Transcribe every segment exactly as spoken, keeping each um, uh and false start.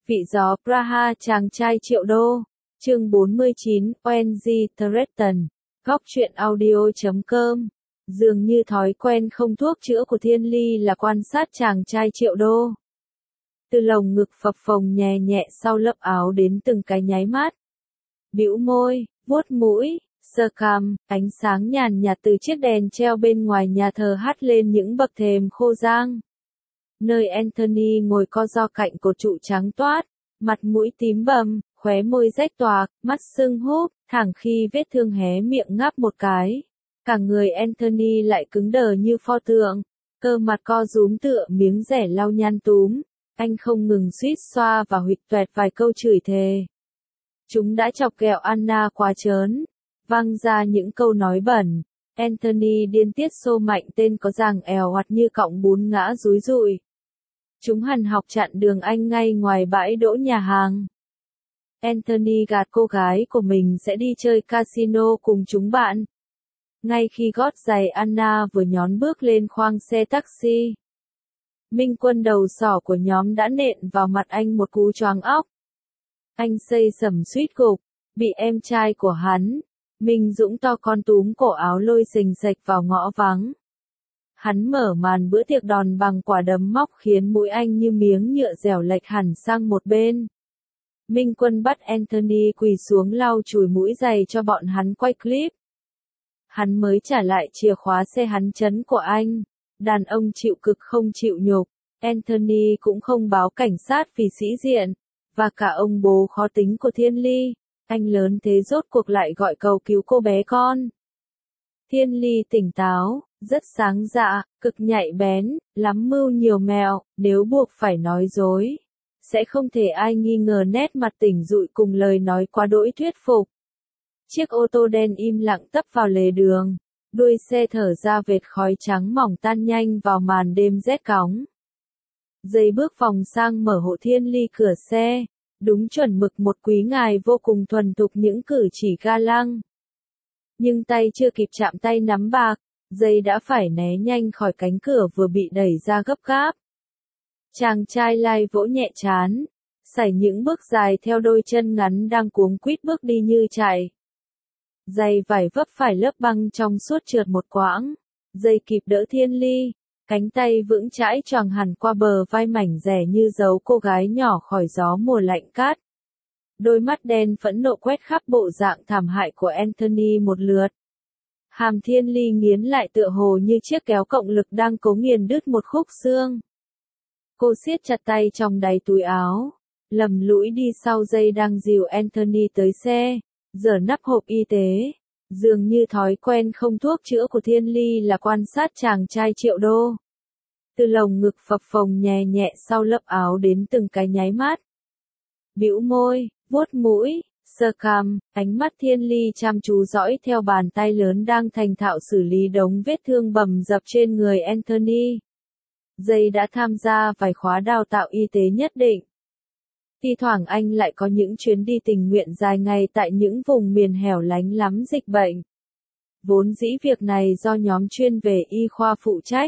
Vị gió Praha chàng trai triệu đô. Chương bốn mươi chín, o en giê Threaten. Góc truyện audio chấm com. Dường như thói quen không thuốc chữa của Thiên Ly là quan sát chàng trai triệu đô. Từ lồng ngực phập phồng nhẹ nhẹ sau lớp áo đến từng cái nháy mắt. Bĩu môi, vuốt mũi, sờ cằm, ánh sáng nhàn nhạt từ chiếc đèn treo bên ngoài nhà thờ hắt lên những bậc thềm khô rang. Nơi Anthony ngồi co ro cạnh cột trụ trắng toát, mặt mũi tím bầm, khóe môi rách toạc, mắt sưng húp, thẳng khi vết thương hé miệng ngáp một cái. Cả người Anthony lại cứng đờ như pho tượng, cơ mặt co rúm tựa miếng rẻ lau nhăn túm. Anh không ngừng suýt xoa và huỵch toẹt vài câu chửi thề. Chúng đã chọc ghẹo Anna quá trớn, văng ra những câu nói bẩn. Anthony điên tiết xô mạnh tên có dáng èo oặt như cọng bún ngã rúi rụi. Chúng hằn học chặn đường anh ngay ngoài bãi đỗ nhà hàng. Anthony gạt cô gái của mình sẽ đi chơi casino cùng chúng bạn. Ngay khi gót giày Anna vừa nhón bước lên khoang xe taxi, Minh Quân đầu sỏ của nhóm đã nện vào mặt anh một cú choáng óc. Anh xây sẩm suýt gục, bị em trai của hắn, Minh Dũng to con túm cổ áo lôi xình xệch vào ngõ vắng. Hắn mở màn bữa tiệc đòn bằng quả đấm móc khiến mũi anh như miếng nhựa dẻo lệch hẳn sang một bên. Minh Quân bắt Anthony quỳ xuống lau chùi mũi giày cho bọn hắn quay clip. Hắn mới trả lại chìa khóa xe hắn chấn của anh. Đàn ông chịu cực không chịu nhục. Anthony cũng không báo cảnh sát vì sĩ diện. Và cả ông bố khó tính của Thiên Ly. Anh lớn thế rốt cuộc lại gọi cầu cứu cô bé con. Thiên Ly tỉnh táo, rất sáng dạ, cực nhạy bén, lắm mưu nhiều mẹo, nếu buộc phải nói dối. Sẽ không thể ai nghi ngờ nét mặt tỉnh dụi cùng lời nói quá đỗi thuyết phục. Chiếc ô tô đen im lặng tấp vào lề đường. Đuôi xe thở ra vệt khói trắng mỏng tan nhanh vào màn đêm rét cóng. Giây bước vòng sang mở hộ Thiên Ly cửa xe. Đúng chuẩn mực một quý ngài vô cùng thuần thục những cử chỉ ga lăng. Nhưng tay chưa kịp chạm tay nắm bạc, giây đã phải né nhanh khỏi cánh cửa vừa bị đẩy ra gấp gáp. Chàng trai lai vỗ nhẹ trán, sải những bước dài theo đôi chân ngắn đang cuống quýt bước đi như chạy. Giày vải vấp phải lớp băng trong suốt trượt một quãng, giày kịp đỡ Thiên Ly, cánh tay vững chãi choàng hẳn qua bờ vai mảnh dẻ như giấu cô gái nhỏ khỏi gió mùa lạnh cát. Đôi mắt đen phẫn nộ quét khắp bộ dạng thảm hại của Anthony một lượt. Hàm Thiên Ly nghiến lại tựa hồ như chiếc kéo cộng lực đang cố nghiền đứt một khúc xương. Cô siết chặt tay trong đáy túi áo, lầm lũi đi sau dây đang dìu Anthony tới xe, giở nắp hộp y tế. Dường như thói quen không thuốc chữa của Thiên Ly là quan sát chàng trai triệu đô. Từ lồng ngực phập phồng nhẹ nhẹ sau lớp áo đến từng cái nháy mắt. Bĩu môi, vuốt mũi, sờ cằm, ánh mắt Thiên Ly chăm chú dõi theo bàn tay lớn đang thành thạo xử lý đống vết thương bầm dập trên người Anthony. Dây đã tham gia vài khóa đào tạo y tế nhất định. Thi thoảng anh lại có những chuyến đi tình nguyện dài ngày tại những vùng miền hẻo lánh lắm dịch bệnh. Vốn dĩ việc này do nhóm chuyên về y khoa phụ trách.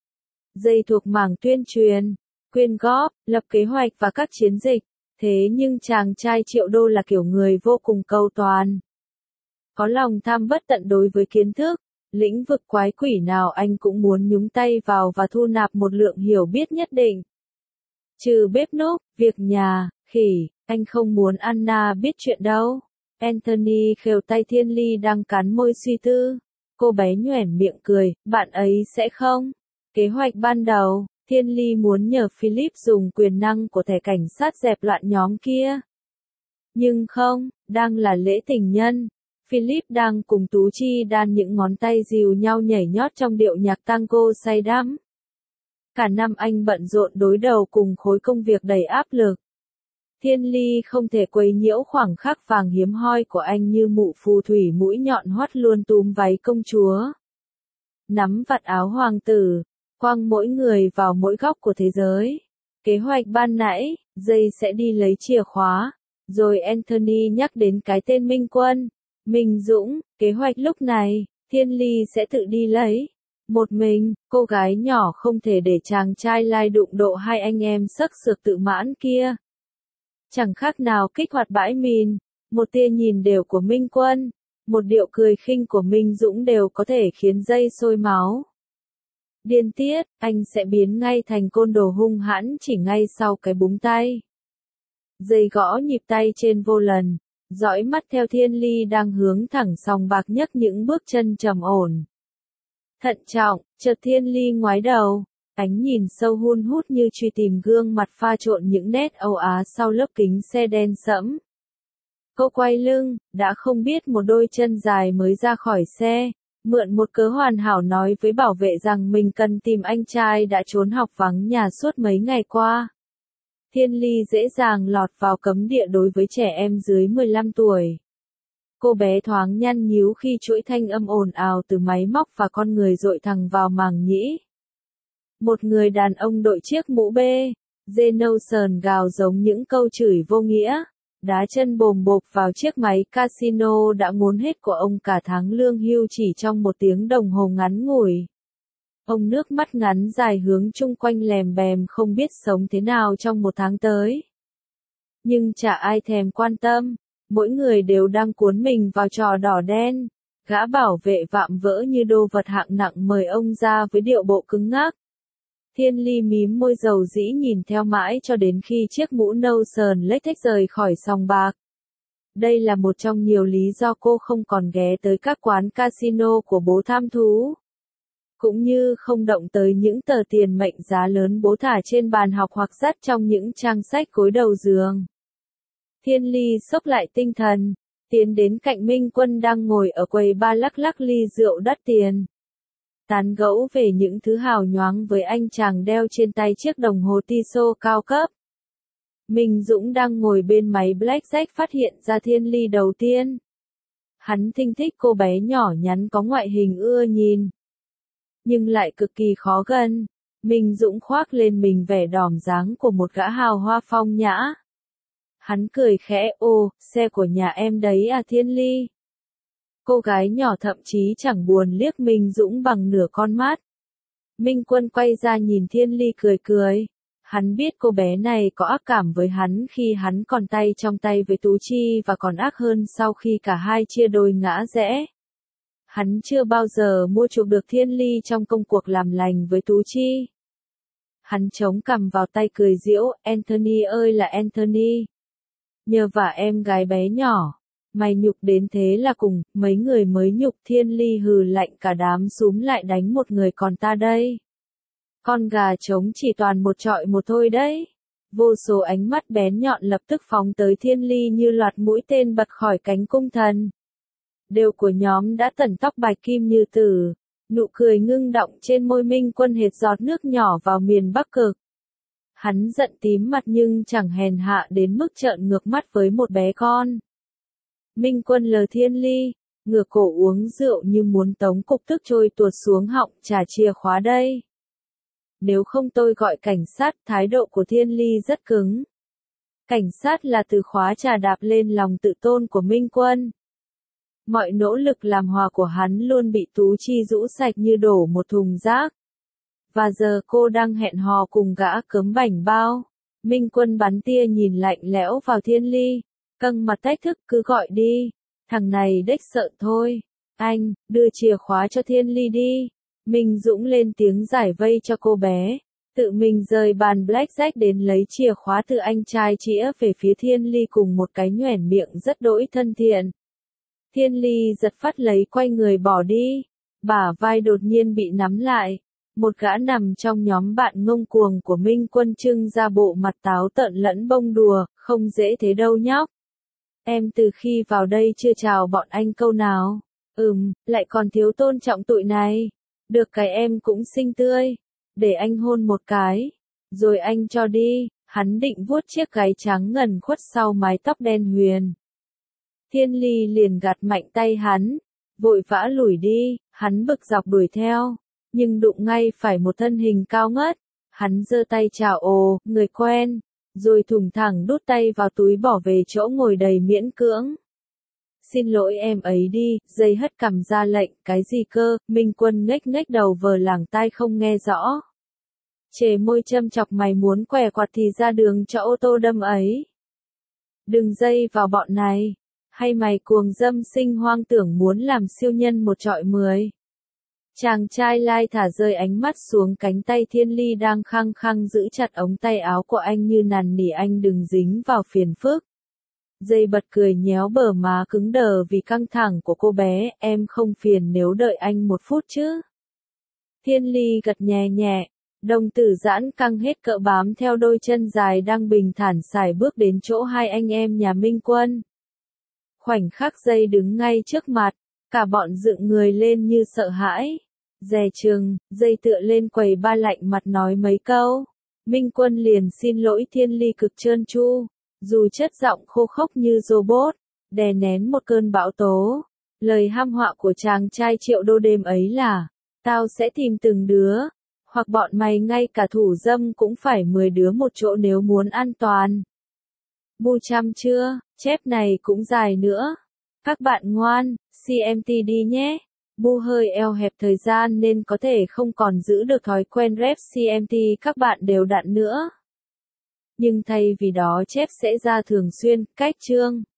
Dây thuộc mảng tuyên truyền, quyên góp, lập kế hoạch và các chiến dịch. Thế nhưng chàng trai triệu đô là kiểu người vô cùng cầu toàn. Có lòng tham bất tận đối với kiến thức, lĩnh vực quái quỷ nào anh cũng muốn nhúng tay vào và thu nạp một lượng hiểu biết nhất định. Trừ bếp núc, việc nhà, khỉ, anh không muốn Anna biết chuyện đâu. Anthony khều tay Thiên Ly đang cắn môi suy tư. Cô bé nhoẻn miệng cười, bạn ấy sẽ không. Kế hoạch ban đầu, Thiên Ly muốn nhờ Philip dùng quyền năng của thẻ cảnh sát dẹp loạn nhóm kia. Nhưng không, đang là lễ tình nhân. Philip đang cùng Tú Chi đan những ngón tay dìu nhau nhảy nhót trong điệu nhạc tango say đắm. Cả năm anh bận rộn đối đầu cùng khối công việc đầy áp lực. Thiên Ly không thể quấy nhiễu khoảng khắc vàng hiếm hoi của anh như mụ phù thủy mũi nhọn hoắt luôn túm váy công chúa. Nắm vạt áo hoàng tử, quăng mỗi người vào mỗi góc của thế giới. Kế hoạch ban nãy, dây sẽ đi lấy chìa khóa. Rồi Anthony nhắc đến cái tên Minh Quân, Minh Dũng, kế hoạch lúc này, Thiên Ly sẽ tự đi lấy. Một mình, cô gái nhỏ không thể để chàng trai lai đụng độ hai anh em sắc sược tự mãn kia. chẳng khác nào kích hoạt bãi mìn, một tia nhìn đều của Minh Quân, một điệu cười khinh của Minh Dũng đều có thể khiến dây sôi máu. Điên tiết, anh sẽ biến ngay thành côn đồ hung hãn chỉ ngay sau cái búng tay. Dây gõ nhịp tay trên vô lần, dõi mắt theo Thiên Ly đang hướng thẳng sòng bạc nhấc những bước chân trầm ổn. Thận trọng, chợt Thiên Ly ngoái đầu, ánh nhìn sâu hun hút như truy tìm gương mặt pha trộn những nét Âu Á sau lớp kính xe đen sẫm. Cô quay lưng, đã không biết một đôi chân dài mới ra khỏi xe, mượn một cớ hoàn hảo nói với bảo vệ rằng mình cần tìm anh trai đã trốn học vắng nhà suốt mấy ngày qua. Thiên Ly dễ dàng lọt vào cấm địa đối với trẻ em dưới mười lăm tuổi. Cô bé thoáng nhăn nhíu khi chuỗi thanh âm ồn ào từ máy móc và con người dội thẳng vào màng nhĩ. Một người đàn ông đội chiếc mũ bê, dê nâu sờn gào giống những câu chửi vô nghĩa, đá chân bồm bộp vào chiếc máy casino đã ngốn hết của ông cả tháng lương hưu chỉ trong một tiếng đồng hồ ngắn ngủi. Ông nước mắt ngắn dài hướng chung quanh lèm bèm không biết sống thế nào trong một tháng tới. Nhưng chả ai thèm quan tâm, mỗi người đều đang cuốn mình vào trò đỏ đen. Gã bảo vệ vạm vỡ như đồ vật hạng nặng mời ông ra với điệu bộ cứng ngắc. Thiên Ly mím môi dầu dĩ nhìn theo mãi cho đến khi chiếc mũ nâu sờn lếch thếch rời khỏi sòng bạc. Đây là một trong nhiều lý do cô không còn ghé tới các quán casino của bố tham thú. Cũng như không động tới những tờ tiền mệnh giá lớn bố thả trên bàn học hoặc dắt trong những trang sách gối đầu giường. Thiên Ly xốc lại tinh thần, tiến đến cạnh Minh Quân đang ngồi ở quầy bar lắc lắc ly rượu đắt tiền. Tán gẫu về những thứ hào nhoáng với anh chàng đeo trên tay chiếc đồng hồ Tissot cao cấp. Minh Dũng đang ngồi bên máy blackjack phát hiện ra Thiên Ly đầu tiên. Hắn thinh thích cô bé nhỏ nhắn có ngoại hình ưa nhìn, nhưng lại cực kỳ khó gần. Minh Dũng khoác lên mình vẻ đỏm dáng của một gã hào hoa phong nhã. Hắn cười khẽ, ô, xe của nhà em đấy à Thiên Ly. Cô gái nhỏ thậm chí chẳng buồn liếc Minh Dũng bằng nửa con mắt. Minh Quân quay ra nhìn Thiên Ly cười cười. Hắn biết cô bé này có ác cảm với hắn khi hắn còn tay trong tay với Tú Chi và còn ác hơn sau khi cả hai chia đôi ngã rẽ. Hắn chưa bao giờ mua chuộc được Thiên Ly trong công cuộc làm lành với Tú Chi. Hắn chống cằm vào tay cười giễu, Anthony ơi là Anthony. Nhờ vả em gái bé nhỏ, mày nhục đến thế là cùng, mấy người mới nhục. Thiên Ly hừ lạnh cả đám súm lại đánh một người còn ta đây. Con gà trống chỉ toàn một trọi một thôi đấy. Vô số ánh mắt bén nhọn lập tức phóng tới Thiên Ly như loạt mũi tên bật khỏi cánh cung thần. Đều của nhóm đã tẩn tóc bạch kim như tử, nụ cười ngưng đọng trên môi Minh Quân hệt giọt nước nhỏ vào miền Bắc Cực. Hắn giận tím mặt nhưng chẳng hèn hạ đến mức trợn ngược mắt với một bé con. Minh Quân lờ Thiên Ly, ngửa cổ uống rượu như muốn tống cục tức trôi tuột xuống họng, trả chìa khóa đây. Nếu không tôi gọi cảnh sát. Thái độ của Thiên Ly rất cứng. Cảnh sát là từ khóa trà đạp lên lòng tự tôn của Minh Quân. Mọi nỗ lực làm hòa của hắn luôn bị Tú Chi rũ sạch như đổ một thùng rác. Và giờ cô đang hẹn hò cùng gã cớm bảnh bao. Minh Quân bắn tia nhìn lạnh lẽo vào Thiên Ly, căng mặt thách thức, cứ gọi đi. Thằng này đếch sợ thôi. Anh, đưa chìa khóa cho Thiên Ly đi. Minh Dũng lên tiếng giải vây cho cô bé. Tự mình rời bàn blackjack đến lấy chìa khóa từ anh trai chĩa về phía Thiên Ly cùng một cái nhoẻn miệng rất đỗi thân thiện. Thiên Ly giật phát lấy quay người bỏ đi. Bả vai đột nhiên bị nắm lại. Một gã nằm trong nhóm bạn ngông cuồng của Minh Quân trưng ra bộ mặt táo tợn lẫn bông đùa, không dễ thế đâu nhóc. Em từ khi vào đây chưa chào bọn anh câu nào. Ừm, lại còn thiếu tôn trọng tụi này. Được cái em cũng xinh tươi. Để anh hôn một cái. Rồi anh cho đi. Hắn định vuốt chiếc gáy trắng ngần khuất sau mái tóc đen huyền. Thiên Ly liền gạt mạnh tay hắn. Vội vã lủi đi. Hắn bực dọc đuổi theo. Nhưng đụng ngay phải một thân hình cao ngất. Hắn giơ tay chào ồ, người quen. Rồi thủng thẳng đút tay vào túi bỏ về chỗ ngồi đầy miễn cưỡng. Xin lỗi em ấy đi, dây hất cằm ra lệnh, cái gì cơ. Minh Quân ngếch ngếch đầu vờ lảng tai không nghe rõ. Chề môi châm chọc, mày muốn què quạt thì ra đường cho ô tô đâm ấy. Đừng dây vào bọn này. Hay mày cuồng dâm sinh hoang tưởng muốn làm siêu nhân một trọi mười. Chàng trai lai thả rơi ánh mắt xuống cánh tay Thiên Ly đang khăng khăng giữ chặt ống tay áo của anh như nằn nỉ anh đừng dính vào phiền phức. Dây bật cười nhéo bờ má cứng đờ vì căng thẳng của cô bé, em không phiền nếu đợi anh một phút chứ. Thiên Ly gật nhẹ nhẹ, đồng tử giãn căng hết cỡ bám theo đôi chân dài đang bình thản sải bước đến chỗ hai anh em nhà Minh Quân. Khoảnh khắc dây đứng ngay trước mặt, cả bọn dựng người lên như sợ hãi. Dè chừng, dây tựa lên quầy ba lạnh mặt nói mấy câu. Minh Quân liền xin lỗi Thiên Ly cực trơn tru, dù chất giọng khô khốc như robot, đè nén một cơn bão tố. Lời hăm họa của chàng trai Triệu Đô đêm ấy là, tao sẽ tìm từng đứa, hoặc bọn mày ngay cả thủ dâm cũng phải mười đứa một chỗ nếu muốn an toàn. Bu chăm chưa, chép này cũng dài nữa. Các bạn ngoan, xê em tê đi nhé. Bu hơi eo hẹp thời gian nên có thể không còn giữ được thói quen rep xê em tê các bạn đều đặn nữa. Nhưng thay vì đó chép sẽ ra thường xuyên, cách chương.